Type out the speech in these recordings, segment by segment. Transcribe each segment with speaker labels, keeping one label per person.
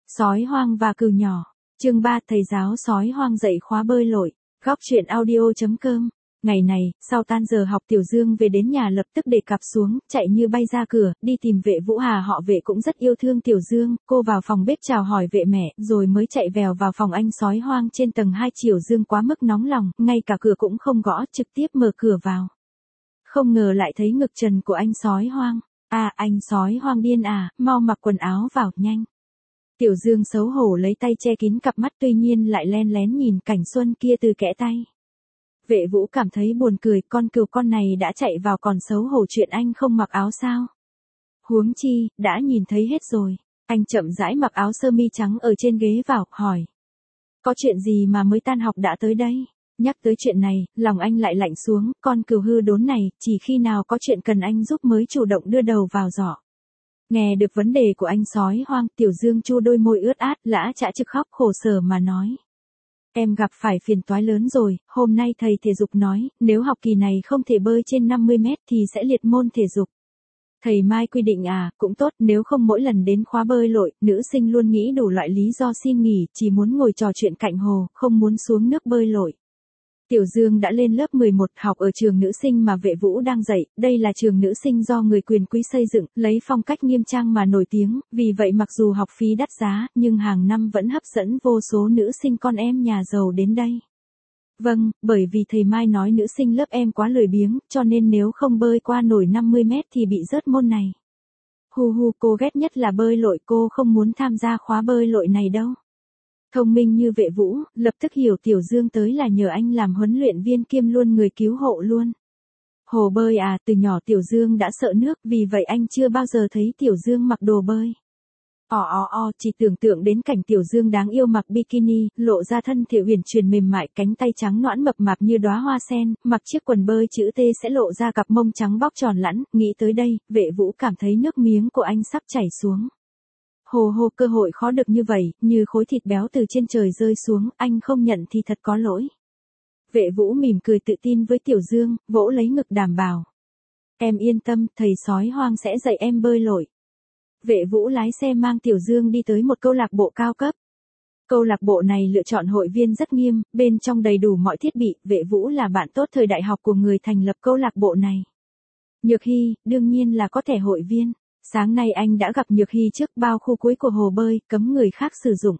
Speaker 1: Sói hoang và cừu nhỏ. Chương 3, thầy giáo sói hoang dạy khóa bơi lội. Góc truyện audio.com. Ngày này, sau tan giờ học Tiểu Dương về đến nhà lập tức để cặp xuống, chạy như bay ra cửa, đi tìm vệ Vũ Hà. Họ Vệ cũng rất yêu thương Tiểu Dương, cô vào phòng bếp chào hỏi vệ mẹ, rồi mới chạy vèo vào phòng anh sói hoang trên tầng 2. Tiểu Dương quá mức nóng lòng, ngay cả cửa cũng không gõ, trực tiếp mở cửa vào. Không ngờ lại thấy ngực trần của anh sói hoang. À, anh sói hoang điên à, mau mặc quần áo vào, nhanh. Tiểu Dương xấu hổ lấy tay che kín cặp mắt, tuy nhiên lại len lén nhìn cảnh xuân kia từ kẽ tay. Vệ Vũ cảm thấy buồn cười, con cừu con này đã chạy vào còn xấu hổ chuyện anh không mặc áo sao? Huống chi, đã nhìn thấy hết rồi. Anh chậm rãi mặc áo sơ mi trắng ở trên ghế vào, hỏi. Có chuyện gì mà mới tan học đã tới đây? Nhắc tới chuyện này, lòng anh lại lạnh xuống, con cừu hư đốn này, chỉ khi nào có chuyện cần anh giúp mới chủ động đưa đầu vào giỏ. Nghe được vấn đề của anh sói hoang, Tiểu Dương chu đôi môi ướt át, lã chã trực khóc khổ sở mà nói. Em gặp phải phiền toái lớn rồi, hôm nay thầy thể dục nói, nếu học kỳ này không thể bơi trên 50 mét thì sẽ liệt môn thể dục. Thầy Mai quy định à, cũng tốt, nếu không mỗi lần đến khóa bơi lội, nữ sinh luôn nghĩ đủ loại lý do xin nghỉ, chỉ muốn ngồi trò chuyện cạnh hồ, không muốn xuống nước bơi lội. Tiểu Dương đã lên lớp 11, học ở trường nữ sinh mà Vệ Vũ đang dạy, đây là trường nữ sinh do người quyền quý xây dựng, lấy phong cách nghiêm trang mà nổi tiếng, vì vậy mặc dù học phí đắt giá, nhưng hàng năm vẫn hấp dẫn vô số nữ sinh con em nhà giàu đến đây. Vâng, bởi vì thầy Mai nói nữ sinh lớp em quá lười biếng, cho nên nếu không bơi qua nổi 50 mét thì bị rớt môn này. Hu hu, cô ghét nhất là bơi lội, cô không muốn tham gia khóa bơi lội này đâu. Thông minh như Vệ Vũ, lập tức hiểu Tiểu Dương tới là nhờ anh làm huấn luyện viên kiêm luôn người cứu hộ luôn. Hồ bơi à, từ nhỏ Tiểu Dương đã sợ nước, vì vậy anh chưa bao giờ thấy Tiểu Dương mặc đồ bơi. Chỉ tưởng tượng đến cảnh Tiểu Dương đáng yêu mặc bikini, lộ ra thân thể uyển chuyển mềm mại, cánh tay trắng nõn mập mạp như đóa hoa sen, mặc chiếc quần bơi chữ T sẽ lộ ra cặp mông trắng bóc tròn lẵn, nghĩ tới đây, Vệ Vũ cảm thấy nước miếng của anh sắp chảy xuống. Hồ, cơ hội khó được như vậy, như khối thịt béo từ trên trời rơi xuống, anh không nhận thì thật có lỗi. Vệ Vũ mỉm cười tự tin với Tiểu Dương, vỗ lấy ngực đảm bảo. Em yên tâm, thầy sói hoang sẽ dạy em bơi lội. Vệ Vũ lái xe mang Tiểu Dương đi tới một câu lạc bộ cao cấp. Câu lạc bộ này lựa chọn hội viên rất nghiêm, bên trong đầy đủ mọi thiết bị, Vệ Vũ là bạn tốt thời đại học của người thành lập câu lạc bộ này. Nhược Hy, đương nhiên là có thẻ hội viên. Sáng nay anh đã gặp Nhược Hy trước bao khu cuối của hồ bơi, cấm người khác sử dụng.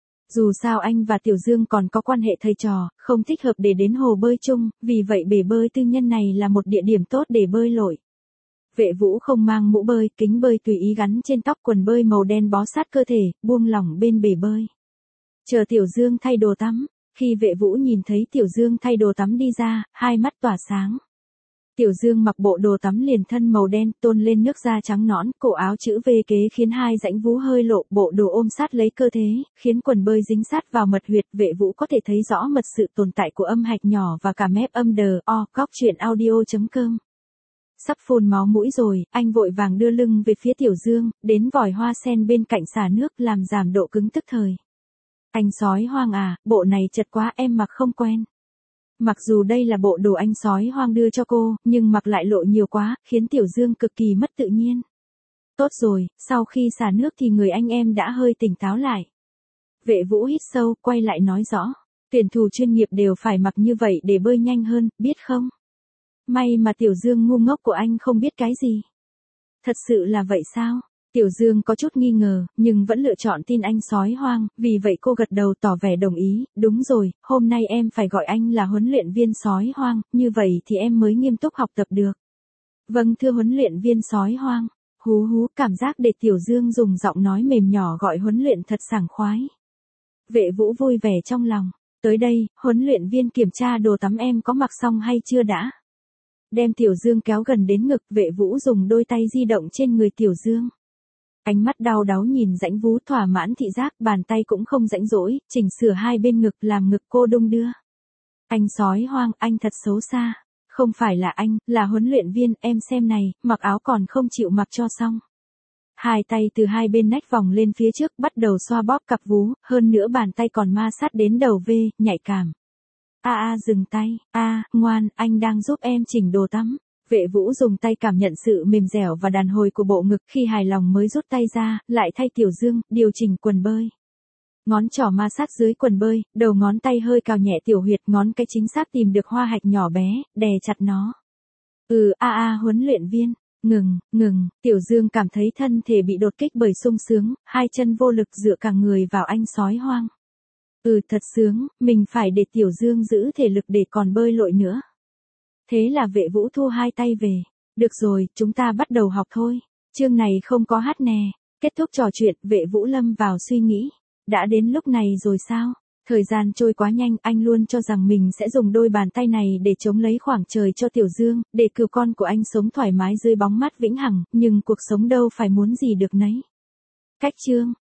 Speaker 1: Dù sao anh và Tiểu Dương còn có quan hệ thầy trò, không thích hợp để đến hồ bơi chung, vì vậy bể bơi tư nhân này là một địa điểm tốt để bơi lội. Vệ Vũ không mang mũ bơi, kính bơi tùy ý gắn trên tóc, quần bơi màu đen bó sát cơ thể, buông lỏng bên bể bơi. Chờ Tiểu Dương thay đồ tắm, khi Vệ Vũ nhìn thấy Tiểu Dương thay đồ tắm đi ra, hai mắt tỏa sáng. Tiểu Dương mặc bộ đồ tắm liền thân màu đen, tôn lên nước da trắng nõn, cổ áo chữ V kế khiến hai rãnh vú hơi lộ, bộ đồ ôm sát lấy cơ thế, khiến quần bơi dính sát vào mật huyệt. Vệ Vũ có thể thấy rõ mật sự tồn tại của âm hạch nhỏ và cả mép âm đờ. Góc truyện audio.com. Sắp phun máu mũi rồi, anh vội vàng đưa lưng về phía Tiểu Dương, đến vòi hoa sen bên cạnh xả nước làm giảm độ cứng tức thời. Anh sói hoang à, bộ này chật quá, em mặc không quen. Mặc dù đây là bộ đồ anh sói hoang đưa cho cô, nhưng mặc lại lộ nhiều quá, khiến Tiểu Dương cực kỳ mất tự nhiên. Tốt rồi, sau khi xả nước thì người anh em đã hơi tỉnh táo lại. Vệ Vũ hít sâu, quay lại nói rõ. Tuyển thủ chuyên nghiệp đều phải mặc như vậy để bơi nhanh hơn, biết không? May mà Tiểu Dương ngu ngốc của anh không biết cái gì. Thật sự là vậy sao? Tiểu Dương có chút nghi ngờ, nhưng vẫn lựa chọn tin anh sói hoang, vì vậy cô gật đầu tỏ vẻ đồng ý. Đúng rồi, hôm nay em phải gọi anh là huấn luyện viên sói hoang, như vậy thì em mới nghiêm túc học tập được. Vâng thưa huấn luyện viên sói hoang. Hú, cảm giác để Tiểu Dương dùng giọng nói mềm nhỏ gọi huấn luyện thật sảng khoái. Vệ Vũ vui vẻ trong lòng. Tới đây, huấn luyện viên kiểm tra đồ tắm em có mặc xong hay chưa đã. Đem Tiểu Dương kéo gần đến ngực, Vệ Vũ dùng đôi tay di động trên người Tiểu Dương. Ánh mắt đau đáu nhìn rãnh vú thỏa mãn thị giác, bàn tay cũng không rãnh rỗi, chỉnh sửa hai bên ngực làm ngực cô đung đưa. Anh sói hoang, anh thật xấu xa. Không phải là anh, là huấn luyện viên, em xem này, mặc áo còn không chịu mặc cho xong. Hai tay từ hai bên nách vòng lên phía trước, bắt đầu xoa bóp cặp vú, hơn nữa bàn tay còn ma sát đến đầu V, nhạy cảm. Dừng tay, ngoan, anh đang giúp em chỉnh đồ tắm. Vệ Vũ dùng tay cảm nhận sự mềm dẻo và đàn hồi của bộ ngực, khi hài lòng mới rút tay ra, lại thay Tiểu Dương điều chỉnh quần bơi. Ngón trỏ ma sát dưới quần bơi, đầu ngón tay hơi cào nhẹ tiểu huyệt, ngón cái chính xác tìm được hoa hạch nhỏ bé, đè chặt nó. Huấn luyện viên. Ngừng, Tiểu Dương cảm thấy thân thể bị đột kích bởi sung sướng, hai chân vô lực dựa cả người vào anh sói hoang. Thật sướng, mình phải để Tiểu Dương giữ thể lực để còn bơi lội nữa. Thế là Vệ Vũ thu hai tay về. Được rồi, chúng ta bắt đầu học thôi. Chương này không có hát nè. Kết thúc trò chuyện, Vệ Vũ lâm vào suy nghĩ. Đã đến lúc này rồi sao? Thời gian trôi quá nhanh, anh luôn cho rằng mình sẽ dùng đôi bàn tay này để chống lấy khoảng trời cho Tiểu Dương, để cừu con của anh sống thoải mái dưới bóng mát vĩnh hằng, nhưng cuộc sống đâu phải muốn gì được nấy. Cách chương